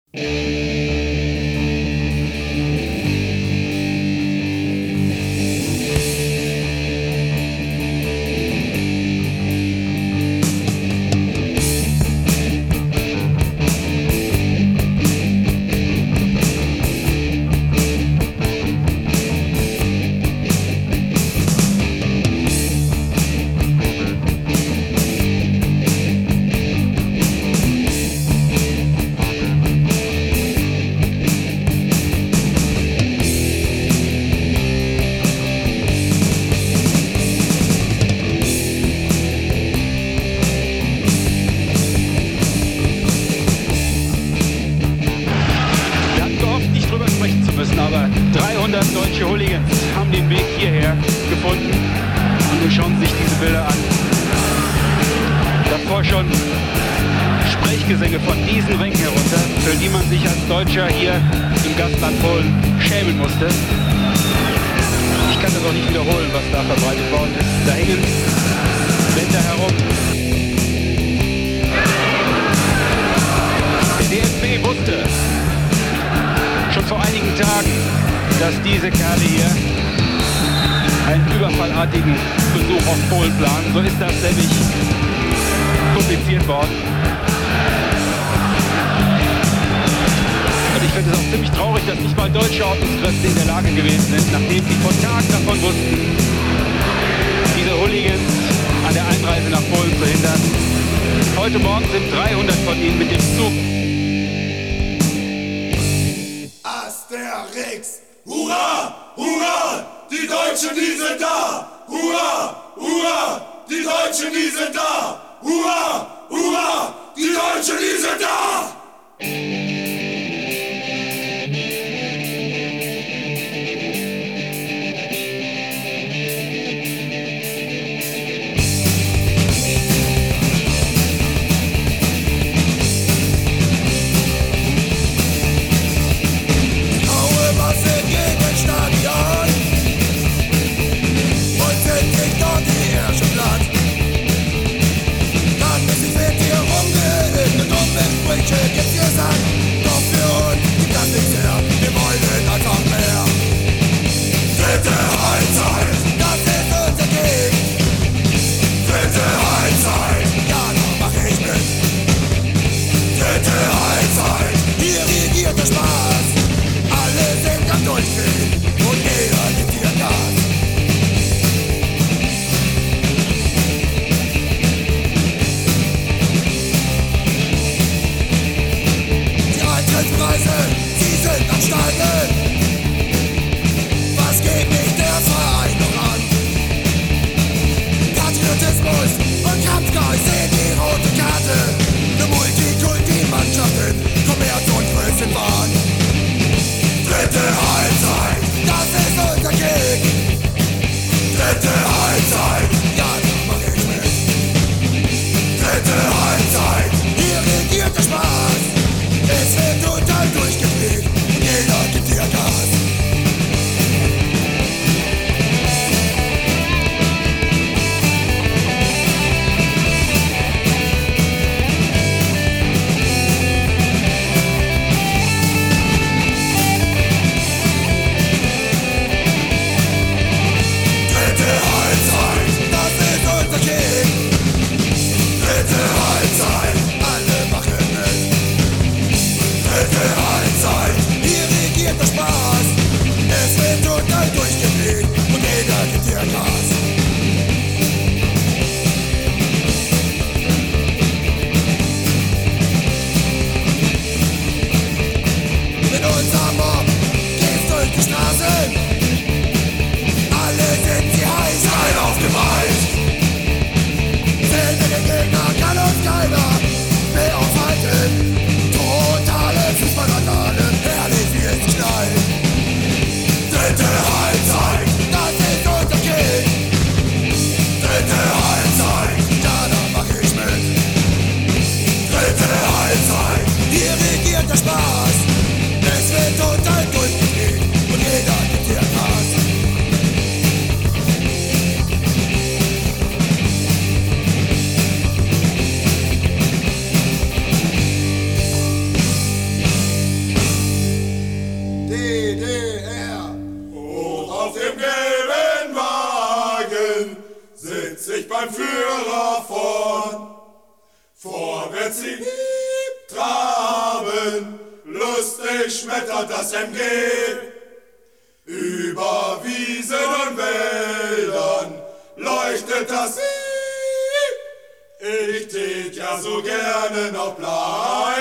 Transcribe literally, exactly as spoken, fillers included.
Deutsche Hooligans haben den Weg hierher gefunden und nun schauen Sie sich diese Bilder an. Davor schon Sprechgesänge von diesen Rängen herunter, für die man sich als Deutscher hier im Gastland Polen schämen musste. Ich kann das auch nicht wiederholen, was da verbreitet worden ist. Da hängen Bänder herum. Der D F B wusste schon vor einigen Tagen, dass diese Kerle hier einen überfallartigen Besuch auf Polen planen. So ist das nämlich publiziert worden. Und ich finde es auch ziemlich traurig, dass nicht mal deutsche Ordnungskräfte in der Lage gewesen sind, nachdem sie vor Tagen davon wussten, diese Hooligans an der Einreise nach Polen zu hindern. Heute Morgen sind dreihundert von ihnen mit dem Zug. Asterix! Hurra! Hurra! Die Deutschen, die sind da! Hurra! Hurra! Die Deutschen, die sind da! Hurra! Hurra! Die Deutschen, die sind da! Jetzt ihr sagt, doch für uns gibt das nichts her. Wir wollen einfach mehr. Dritte Halbzeit, das ist unser Krieg. Dritte Halbzeit, ja, da mach ich mit. Dritte Halbzeit, hier regiert der Spaß. Alle sind am Durchdrehen und jeder gibt hier Gas. Preise, sie sind am Steigen. Was geht mich der Verein noch an? Patriotismus und Kampfgeist sehen die rote Karte. Ne Multikulti-Mannschaften, Kommerz und Größenwahn. Dritte Halbzeit, das ist unser Krieg. Dritte Halbzeit, ja, da mach ich mit. Dritte Halbzeit, hier regiert der Spaß. Es wird total durchgedreht und jeder gibt dir Gas. Dritte Halbzeit, das ist unser King. Dritte Halbzeit, alle machen mit. Dritte Halbzeit, hier regiert der Spaß. Es wird total durchgedreht und jeder gibt dir Gas. Mit unserem Mob geht's durch die Straßen. Alle sind sie heiß, rein aufgemalt. Zählen wir den Gegner, kann uns keiner mehr aufhalten. Totale Fußballrandale, herrlich wie es knallt. Dritte Halbzeit, das ist unser King. Dritte Halbzeit, ja, da mach ich mit. Dritte Halbzeit, hier regiert der Spaß. Es wird total durchgedreht und jeder gibt dir Gas. ich beim Führer vorn. Vorwärts sie traben, lustig schmettert das M G. Über Wiesen und Wäldern leuchtet das I. Ich tät ja so gerne noch bleiben.